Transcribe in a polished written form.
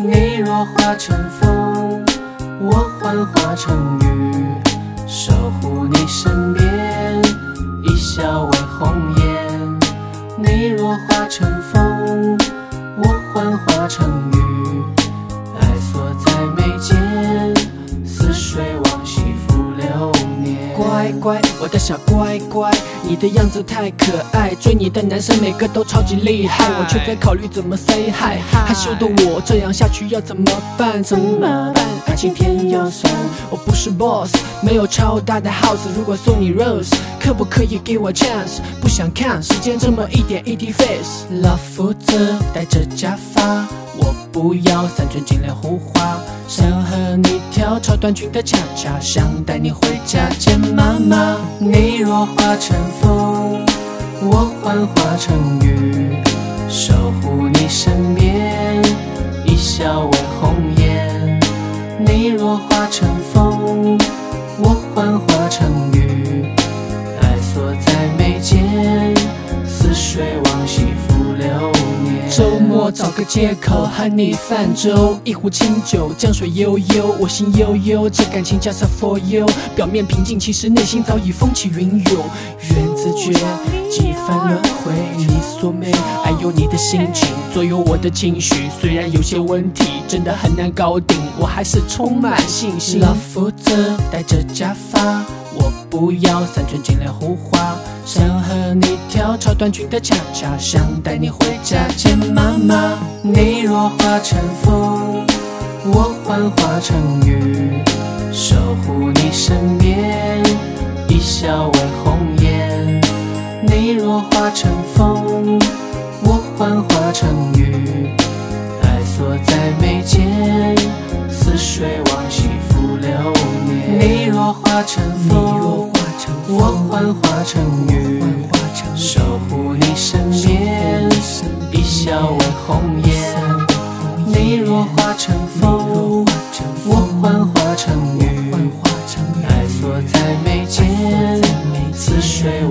你若化成风，我幻化成雨，守护你身边，一笑为红颜。你若化成风，我幻化成雨，爱锁在眉间，似水往昔浮流年。 乖乖，我的小乖乖，你的样子太可爱，追你的男生每个都超级厉害，我却在考虑怎么 say hi。害羞的我这样下去要怎么办？怎么办？爱情甜又酸，我不是 boss， 没有超大的 house。如果送你 rose， 可不可以给我 chance？ 不想看时间这么一点一滴 face。老夫子戴着假发，我不要三寸金莲胡花，想和你跳超短裙的恰恰，想带你回家见妈妈。 你若化成风，我幻化成雨，守护你身边，一笑为红颜。你若化成风，我幻化成雨，爱锁在眉间，似水往昔浮流年。 周末找个借口和你泛舟，一壶清酒，江水悠悠，我心悠悠，这感情 just for you。表面平静，其实内心早已风起云涌。缘字诀，几番轮回，你所美，爱有你的心情左右我的情绪。虽然有些问题真的很难搞定，我还是充满信心。老夫子戴着假发，我不要三寸金莲胡花，想和你跳超短裙的恰恰，想带你回家见妈妈。 你若化成风，我幻化成雨，守护你身边，一笑为红颜。你若化成风，我幻化成雨，爱锁在眉间，似水往昔浮流年。你若化成风，我幻化成雨，守护你身边，一笑为红颜。你若化成风，我幻化成雨，爱锁在眉间，似水